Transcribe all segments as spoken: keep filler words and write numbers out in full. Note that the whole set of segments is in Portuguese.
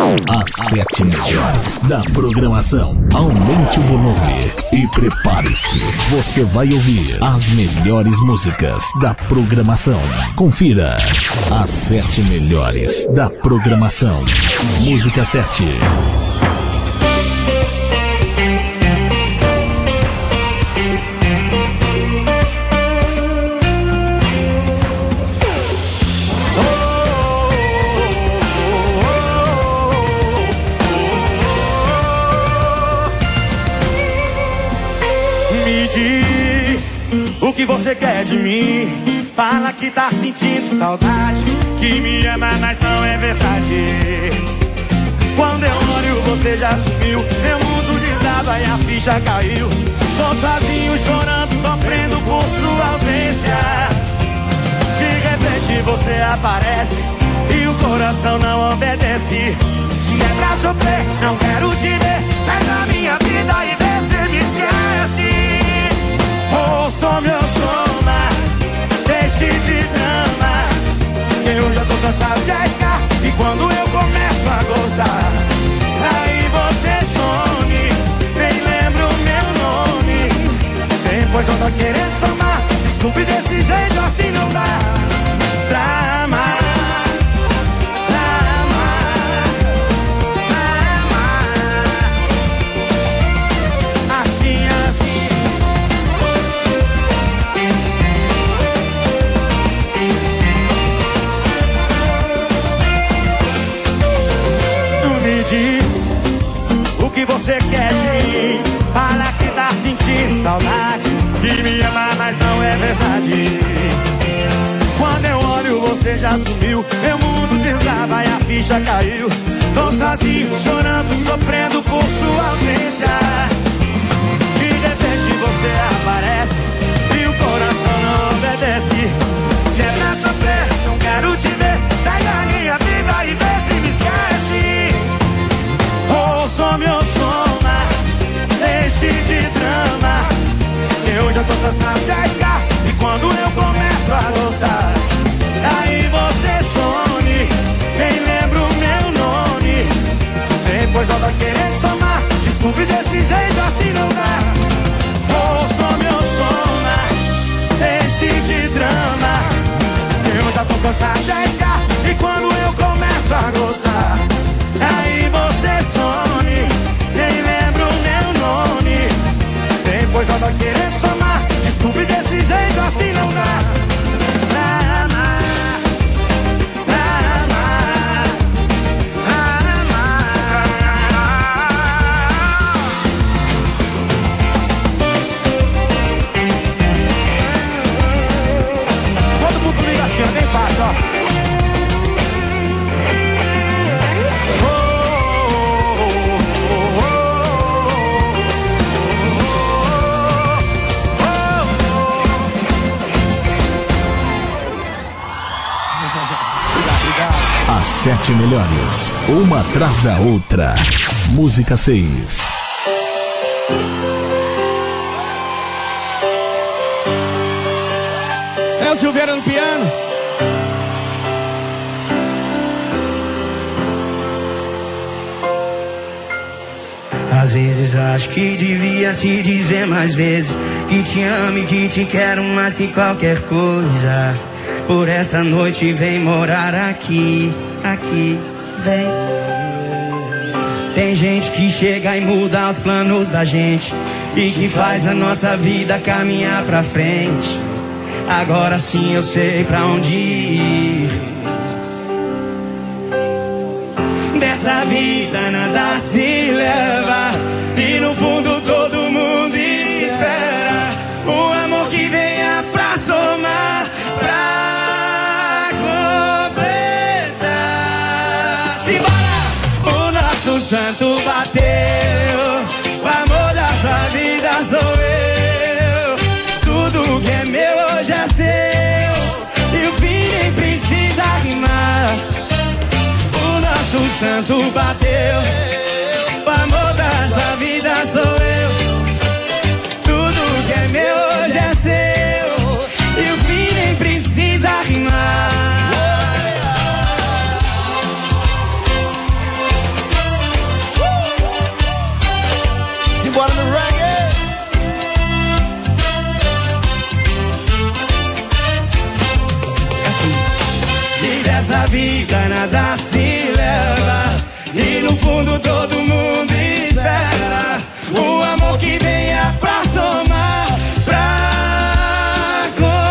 As sete melhores da programação. Aumente o volume e prepare-se. Você vai ouvir as melhores músicas da programação. Confira as sete melhores da programação. Música sete. O que você quer de mim? Fala que tá sentindo saudade, que me ama, mas não é verdade. Quando eu olho você já sumiu, meu mundo desaba e a ficha caiu. Tô sozinho chorando, sofrendo por sua ausência. De repente você aparece e o coração não obedece. Se é pra sofrer, não quero te ver. Sai da minha vida e vê se me esquece. Ouça meu soma, deixe de drama. Eu já tô cansado de arriscar, e quando eu começo a gostar, aí você some, nem lembra o meu nome. Depois eu tô querendo somar. Desculpe, desse jeito assim não dá pra amar. O que você quer de mim? Fala que tá sentindo saudade, que me ama, mas não é verdade. Quando eu olho você já sumiu, meu mundo desaba e a ficha caiu. Tô sozinho, chorando, sofrendo por sua ausência. De repente você aparece e o coração não obedece. Se é pra sofrer, não quero te ver. Sai da minha vida e vê se me esquece. Ouça meu soma, deixe de drama. Eu já tô cansado de arriscar, e quando eu começo a gostar, aí você some, nem lembra o meu nome. Depois eu tô querendo somar. Desculpe, desse jeito assim não dá. Ouça meu soma, deixe de drama. Eu já tô cansado de arriscar, e quando eu começo a gostar, aí você some, nem lembra o meu nome. Depois eu tô querendo somar. Desculpe, desse jeito assim não dá pra amar, pra amar, pra amar. Todo mundo comigo assim, ó, bem fácil, ó. As sete melhores, uma atrás da outra. Música seis. É o Silveira no piano. Às vezes acho que devia te dizer mais vezes que te amo e que te quero mais que qualquer coisa. Por essa noite vem morar aqui, aqui, vem. Tem gente que chega e muda os planos da gente e que faz a nossa vida caminhar pra frente. Agora sim eu sei pra onde ir. Dessa vida nada se leva, e no fundo todo mundo espera um amor que venha pra somar, pra o santo bateu, o amor da sua vida sou eu. Tudo que é meu hoje é seu, e o fim nem precisa rimar. O nosso santo bateu, o amor da sua vida sou eu. Tudo que é meu hoje é seu, e o fim nem precisa rimar. vida nada se leva, e no fundo todo mundo espera o amor que venha pra somar, pra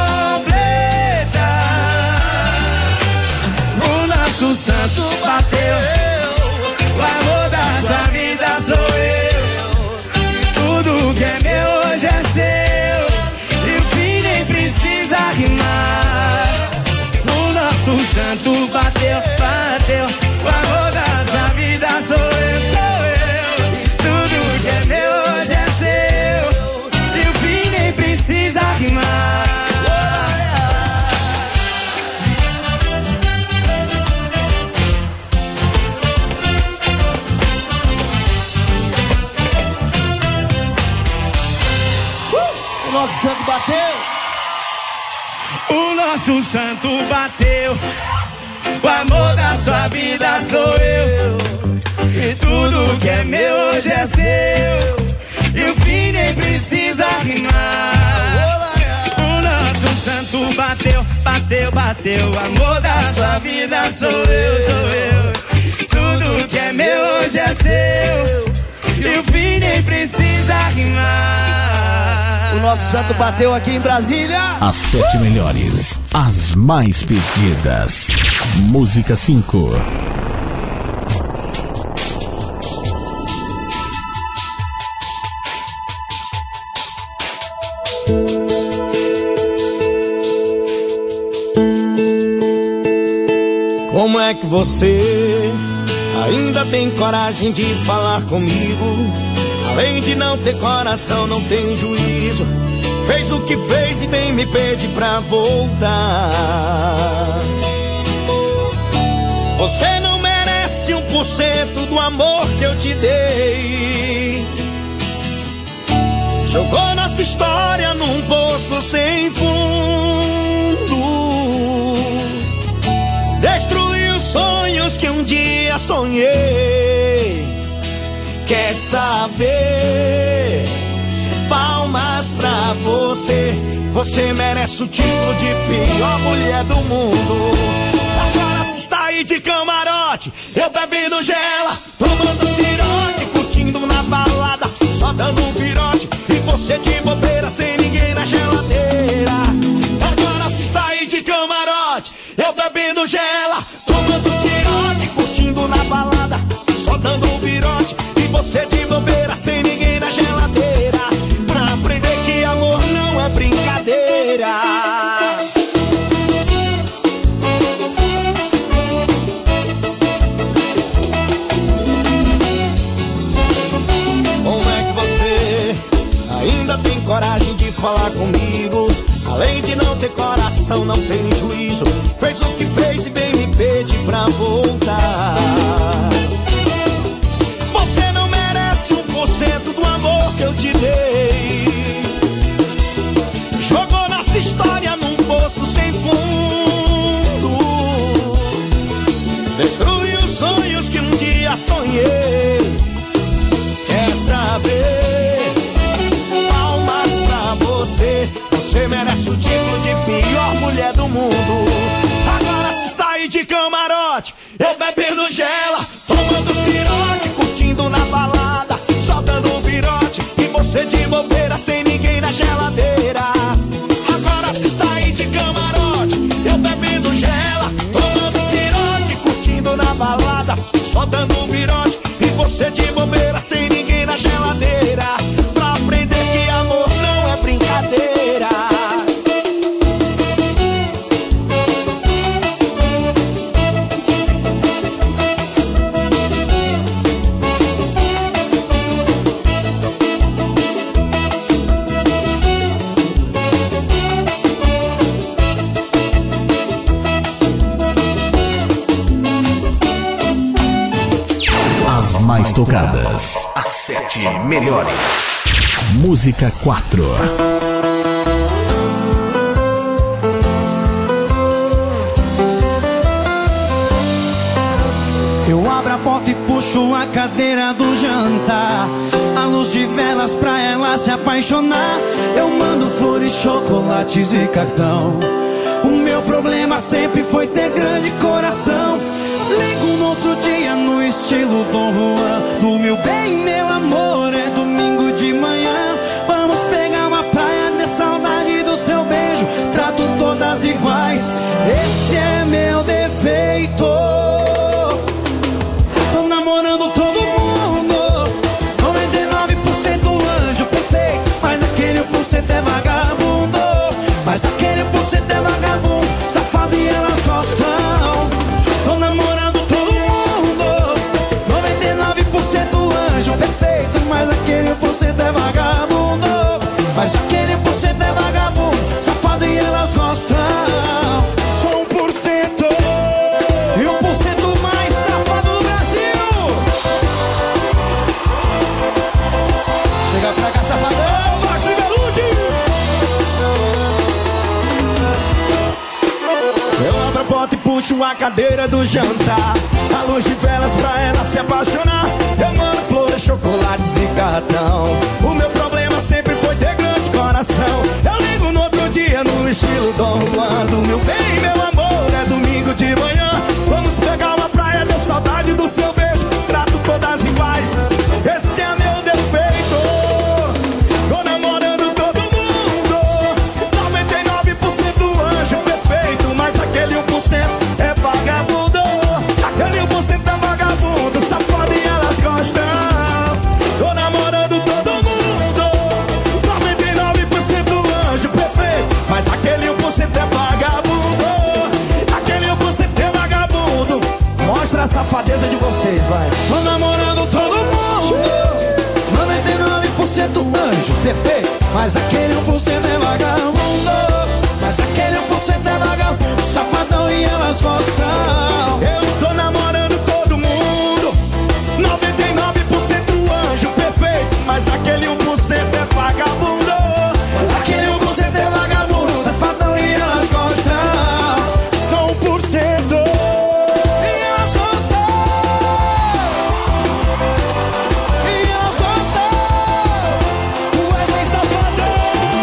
completar. O nosso santo bateu, o amor da sua vida sou eu. Tudo que é meu hoje é seu, e o fim nem precisa rimar. O nosso santo bateu, bateu, o amor da sua vida sou eu, sou eu. Tudo que é meu hoje é seu, e o fim nem precisa rimar. O nosso santo bateu. O nosso santo bateu, o amor da sua vida sou eu. E tudo que é meu hoje é seu, e o fim nem precisa rimar. O nosso santo bateu, bateu, bateu, o amor da sua vida sou eu, sou eu. Tudo que é meu hoje é seu, e o fim nem precisa rimar. O nosso santo bateu aqui em Brasília. As sete melhores, as mais pedidas. Música cinco. Como é que você ainda tem coragem de falar comigo? Além de não ter coração, não tem juízo. Fez o que fez e vem me pedir pra voltar. Você não merece um por cento do amor que eu te dei. Jogou nossa história num poço sem fundo. Destruiu sonhos que um dia sonhei. Quer saber? Palmas pra você. Você merece o título de pior mulher do mundo. Agora você está aí de camarote, eu bebendo gela, tomando cirote, curtindo na balada, só dando um virote, e você de bobeira sem ninguém na geladeira. Agora você está aí de camarote, eu bebendo gela, tomando cirote, curtindo na balada, só dando um virote, você de bobeira sem ninguém na geladeira, pra aprender que amor não é brincadeira. Como é que você ainda tem coragem de falar comigo? Além de não ter coração, não tem juízo. Fez o que fez e vem me pedir pra voltar. Você não merece um por cento do amor que eu te dei. Jogou nossa história num poço sem fundo. Destruiu os sonhos que um dia sonhei. Quer saber? Palmas pra você. Você merece o título de pior mulher do mundo. Agora você está aí de camarote, eu bebendo gela, tomando cirote, curtindo na balada, só dando um virote, e você de bobeira sem ninguém na geladeira. Agora você está aí de camarote, eu bebendo gela, tomando cirote, curtindo na balada, só dando um virote, e você de bobeira sem ninguém na geladeira, pra aprender que amor não é brincadeira. Mais tocadas. As sete melhores. Música quatro. Eu abro a porta e puxo a cadeira do jantar, a luz de velas pra ela se apaixonar. Eu mando flores, chocolates e cartão. O meu problema sempre foi ter grande coração. Ligo no outro dia no estilo Dom Juan. Do meu bem, meu amor, é domingo de manhã. Vamos pegar uma praia, ter saudade do seu beijo. Trato todas iguais, esse é meu defeito. Tô namorando todo mundo, noventa e nove por cento anjo perfeito, mas aquele um por cento é vagabundo. Mas aquele um por cento é vagabundo, safado e elas gostam. Tô namorando todo mundo, noventa e nove por cento anjo perfeito, mas aquele um por cento é vagabundo. Mas aquele um por cento é vagabundo, safado e elas gostam. Sou um por cento e um por cento mais safado do Brasil. Chega pra cá, safadão, Max e Belucci. Eu abro a porta e puxo a cadeira do jantar, a luz de velas pra ela se apaixonar. Eu mando flores, chocolates e cartão. O meu problema sempre foi ter grande coração. Eu ligo no outro dia no estilo Dom Juan. Do meu bem, meu amor, é domingo de manhã. Vamos pegar uma praia, deu saudade do seu beijo. Trato todas iguais, esse é meu defeito. Tô namorando todo mundo, noventa e nove por cento anjo perfeito, mas aquele um por cento é vagabundo. Aquele um por cento é vagabundo, safado e elas gostam. Tô namorando todo mundo, noventa e nove por cento anjo perfeito, mas aquele um por cento é vagabundo. Aquele um por cento é vagabundo. Mostra a safadeza de vocês, vai. Tô namorando todo mundo, noventa e nove por cento anjo perfeito, mas aquele um por cento é vagabundo. Mas aquele um por cento é vagabundo, safadão e elas gostam. Eu tô namorando todo mundo, noventa e nove por cento anjo perfeito, mas aquele um por cento é vagabundo. Mas aquele um por cento é vagabundo, safadão e elas gostam. Só um por cento e elas gostam. E elas gostam. Wesley Safadão.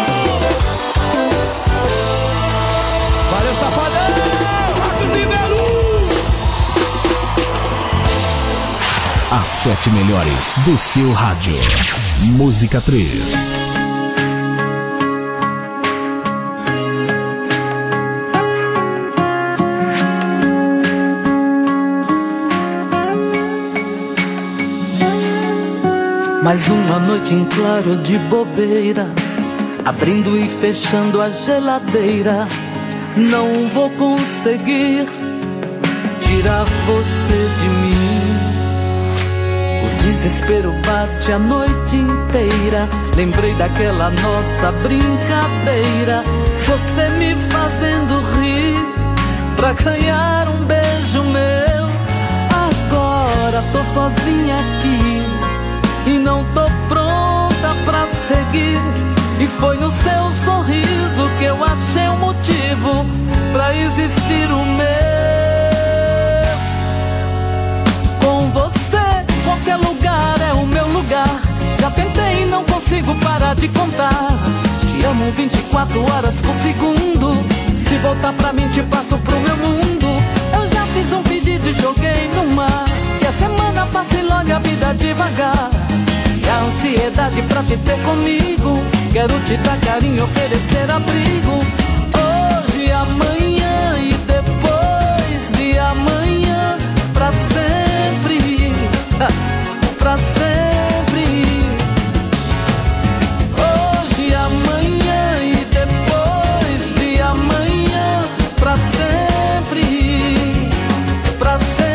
Valeu, Safadão. Marcos e Belu. As sete melhores do seu rádio. Música três. Mais uma noite em claro de bobeira, abrindo e fechando a geladeira. Não vou conseguir tirar você de mim. O desespero bate a noite inteira. Lembrei daquela nossa brincadeira, você me fazendo rir pra ganhar um beijo meu. Agora tô sozinha aqui e não tô pronta pra seguir. E foi no seu sorriso que eu achei um motivo pra existir o meu. Com você, qualquer lugar é o meu lugar. Já tentei e não consigo parar de contar. Te amo vinte e quatro horas por segundo. Se voltar pra mim te passo pro meu mundo. Eu já fiz um pedido e joguei no mar. Que a semana passe logo a vida devagar. E a ansiedade pra te ter comigo. Quero te dar carinho, oferecer abrigo. Hoje, amanhã e depois de amanhã. Pra sempre, pra sempre. Hoje, amanhã e depois de amanhã. Pra sempre, pra sempre.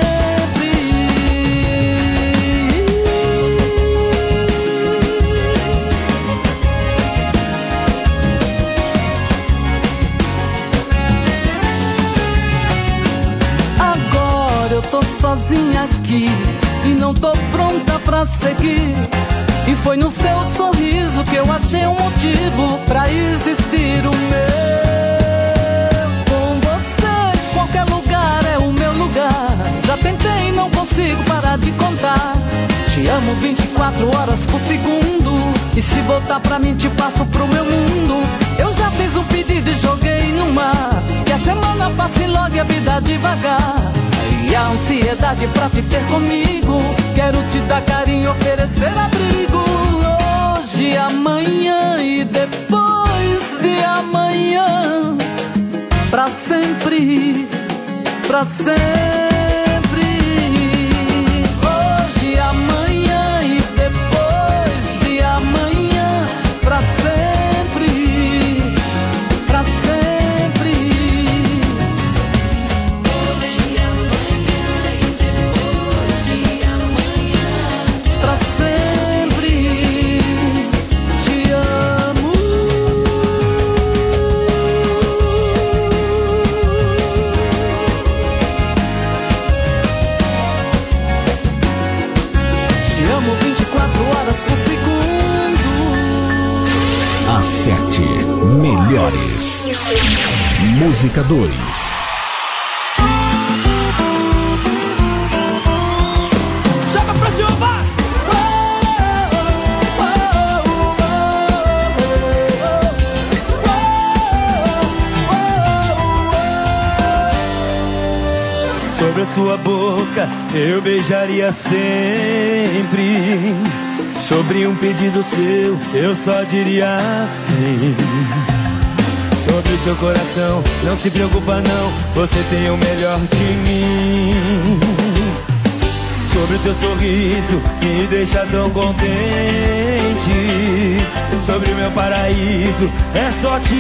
Tô sozinha aqui e não tô pronta pra seguir. E foi no seu sorriso que eu achei um motivo pra existir o meu. Com você, qualquer lugar é o meu lugar. Já tentei e não consigo parar de contar. Te amo vinte e quatro horas por segundo. E se voltar pra mim te passo pro meu mundo. Eu já fiz um pedido e joguei no mar. Que a semana passe logo e a vida devagar. E a ansiedade pra te ter comigo. Quero te dar carinho, oferecer abrigo. Hoje, amanhã e depois de amanhã. Pra sempre, pra sempre. Hoje, amanhã e depois de amanhã. Pra sempre, pra sempre. Hoje, amanhã e depois de amanhã. Pra sempre, te amo. Te amo vinte e quatro horas por segundo. As sete melhores. Música dois. Joga pra cima, vai! Sobre a sua boca eu beijaria sempre. Sobre um pedido seu eu só diria sim. Sobre seu coração não se preocupa não, você tem o melhor de mim. Sobre o teu sorriso que me deixa tão contente. Sobre o meu paraíso é só te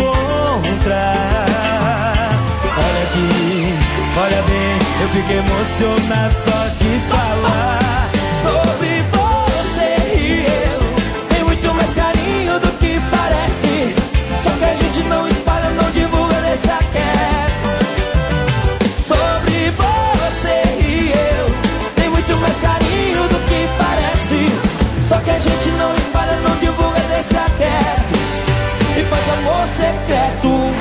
encontrar. Olha aqui, olha bem, eu fico emocionado só de falar sobre você e eu. Tem muito mais carinho do que parece. Só que a gente não espalha, não divulga, deixa quieto. Sobre você e eu. Tem muito mais carinho do que parece. Só que a gente não espalha, não divulga, deixa quieto. E faz amor secreto.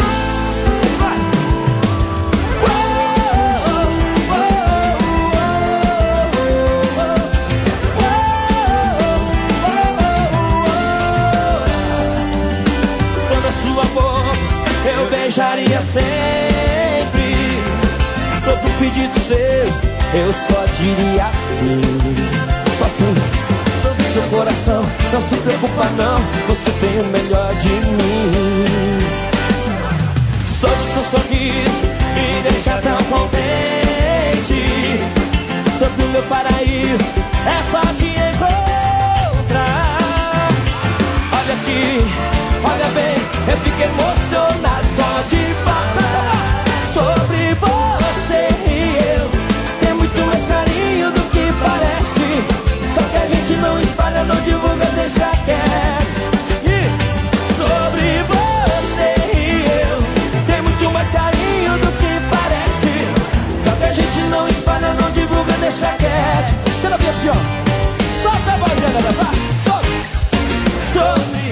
Eu beijaria sempre. Sobre um pedido seu eu só diria sim. Só sim. Sobre seu coração não se preocupa não, você tem o melhor de mim. Sobre o seu sorriso me deixa tão contente. Sobre o meu paraíso é só te encontrar. Olha aqui, olha bem, eu fico emocionado só de falar sobre você e eu. Tem muito mais carinho do que parece. Só que a gente não espalha, não divulga, deixa quieto. E sobre você e eu. Tem muito mais carinho do que parece. Só que a gente não espalha, não divulga, deixa quieto. Você não viu assim, ó? Solta a voz, galera, vai, solta. Sobre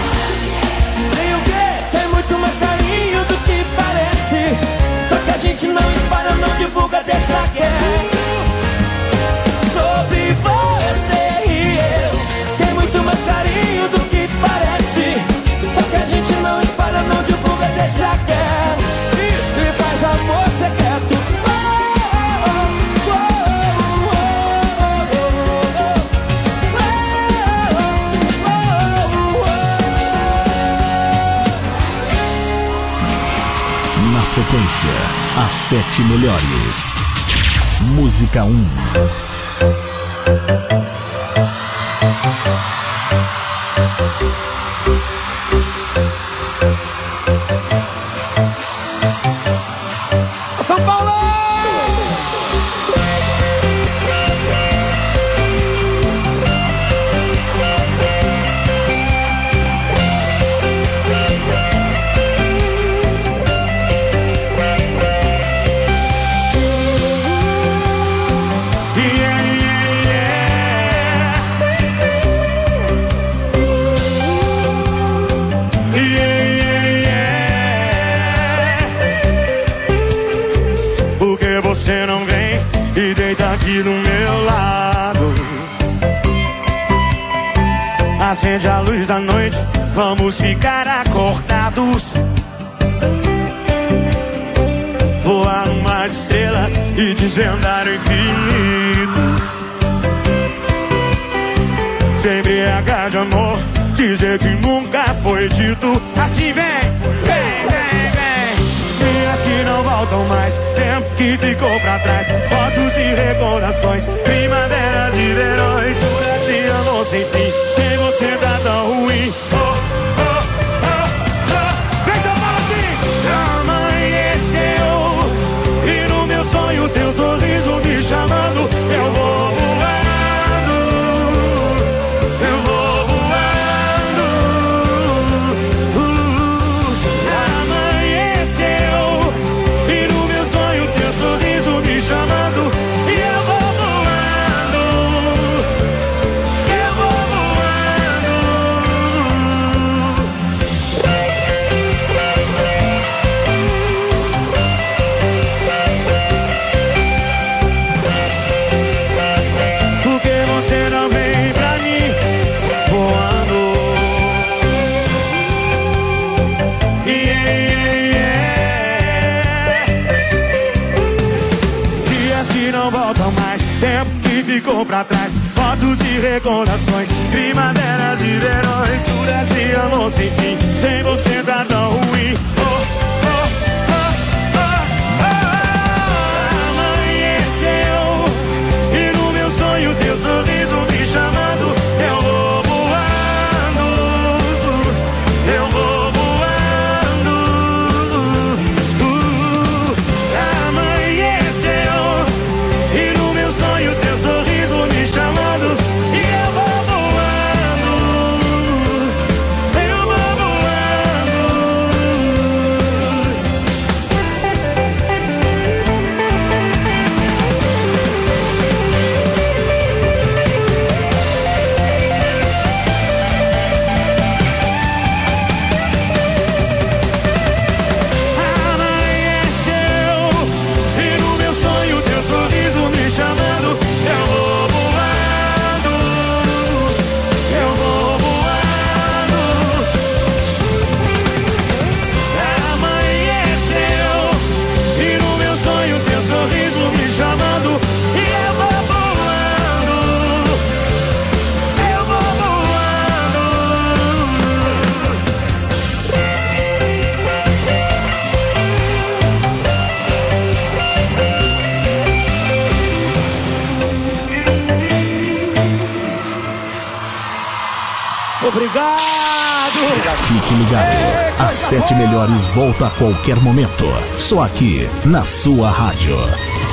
a gente não espalha, não divulga, deixa quieto. Sobre você e eu. Tem muito mais carinho do que parece. Só que a gente não espalha, não divulga, deixa quieto. E, e faz amor secreto. Na sequência, as sete melhores. Música um. São Paulo! Yeah, yeah, yeah. acende a luz da noite, vamos ficar acordados. Voar umas estrelas e desvendar o infinito. Se embriagar de amor, dizer que nunca foi dito. Assim vem, vem, vem, vem. Dias que não voltam mais, tempo que ficou pra trás. Fotos e recordações, primaveras e verões. Juras e amor sem fim, sem você tá tão ruim. Oh, oh, oh, oh. Vem São Paulo assim. Amanheceu e no meu sonho teu sorriso me chamando. Eu vou voando, eu vou voando. uh, Amanheceu e no meu sonho teu sorriso me chamando. E eu vou voando, eu vou voando. Por que você não vem pra mim voando? Yeah, yeah, yeah. Dias que não voltam mais, tempo que ficou pra trás. Fotos e recordações, primaveras e verões. Juras e amor sem fim, sem você tá tão ruim. Oh, oh, oh, oh, oh. Amanheceu e no meu sonho teu sorriso me chamando. Eu vou voando, eu vou voando. uh, Amanheceu e no meu sonho teu sorriso me chamando. E eu vou voando, eu vou voando. Amanheceu e no meu sonho teu sorriso me chamando. Eu vou voando, eu vou voando. Amanheceu e no meu sonho teu sorriso me chamando. E eu vou voando, eu vou voando. Obrigado. Fique ligado. As sete melhores volta a qualquer momento. Só aqui na sua rádio.